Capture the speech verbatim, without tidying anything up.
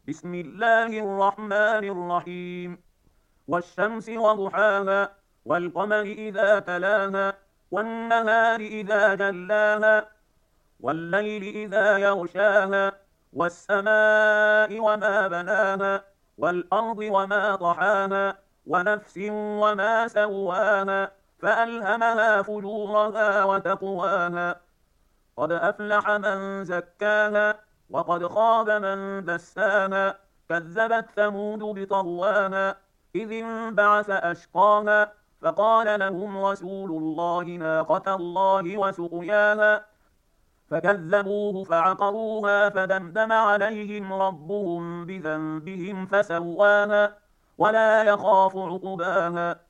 بسم الله الرحمن الرحيم. والشمس وضحاها، والقمر إذا تلاها، والنهار إذا جلاها، والليل إذا يغشاها، والسماء وما بناها، والأرض وما طحاها، ونفس وما سواها، فألهمها فجورها وتقواها. قد أفلح من زكاها، وقد خاب من دساها. كذبت ثمود بطغواها، إذ انبعث أشقاها، فقال لهم رسول الله ناقة الله وسقياها، فكذبوه فعقروها، فدمدم عليهم ربهم بذنبهم فسواها، ولا يخاف عقباها.